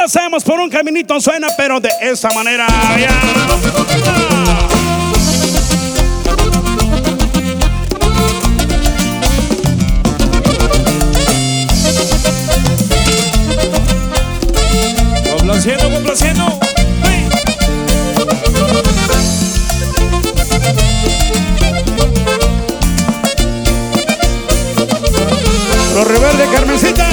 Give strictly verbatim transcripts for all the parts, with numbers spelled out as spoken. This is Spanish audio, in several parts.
lo hacemos por un caminito suena, pero de esa manera. Ya. Complaciendo, complaciendo. ¡Hey! Los Reverde, Carmencita.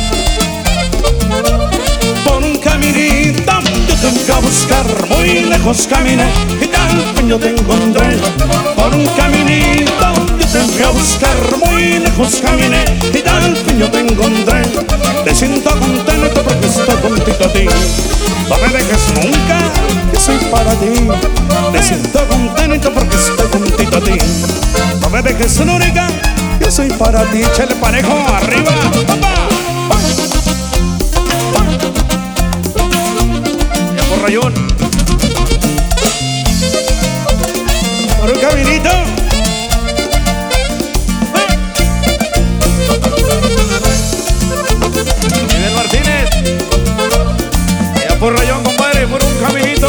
Por un caminito yo te fui a buscar, muy lejos caminé y tal fin yo te encontré. Por un caminito yo te fui a buscar, muy lejos caminé y tal fin yo te encontré. Te siento contento porque estoy contigo a ti. No me dejes nunca, que soy para ti. Te siento contento porque estoy contigo a ti. No me dejes nunca, que soy para ti. Échale parejo, arriba, papá. Ya por rayón. Por un caminito. Miguel Martínez. Ya por rayón, compadre, por un caminito.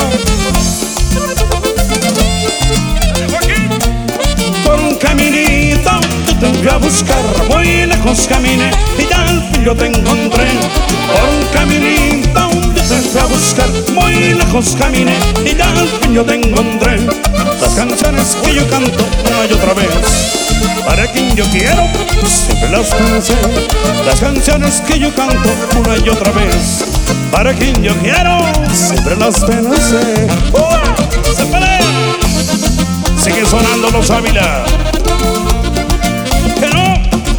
Por un caminito yo te fui a buscar, muy lejos caminé y al fin yo te encontré. Por un caminito yo te fui a buscar, muy lejos caminé y al fin yo te encontré. Las canciones que yo canto una y otra vez, para quien yo quiero, siempre las pensé. Las canciones que yo canto una y otra vez, para quien yo quiero, siempre las pensé. ¡Uh! ¡Se pelea! Sigue sonando los Ávila. ¿Que no?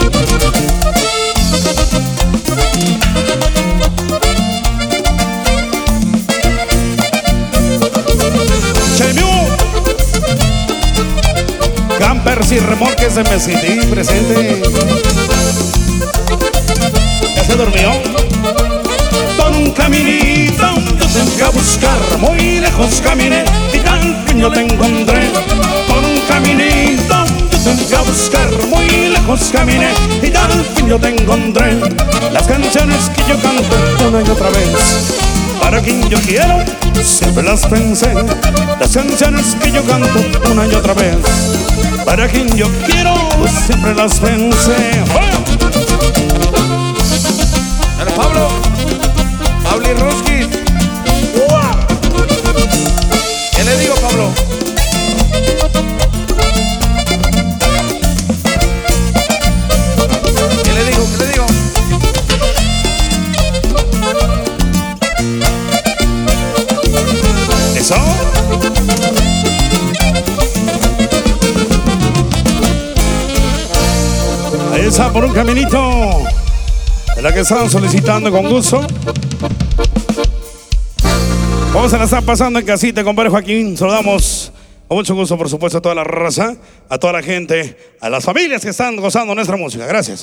Chemiú. Campers y remolques de Mesquití presente. ¿Ya se durmió? Por un caminito yo te fui a buscar, muy lejos caminé y al fin yo te encontré. Por un caminito yo te fui a buscar, muy lejos caminé y al fin yo te encontré. Las canciones que yo canto una y otra vez, para quien yo quiero, siempre las pensé. Las canciones que yo canto una y otra vez, para quien yo quiero, siempre las pensé. ¡Oh! Dale, Pablo. Pablo y Ruskis. ¿Qué le digo, Pablo? ¿Qué le digo? ¿Qué le digo? ¿Eso? Ahí está, por un caminito. De la que estaban solicitando con gusto. ¿Cómo se la están pasando en casita, compadre Joaquín? Saludamos con mucho gusto, por supuesto, a toda la raza, a toda la gente, a las familias que están gozando nuestra música. Gracias.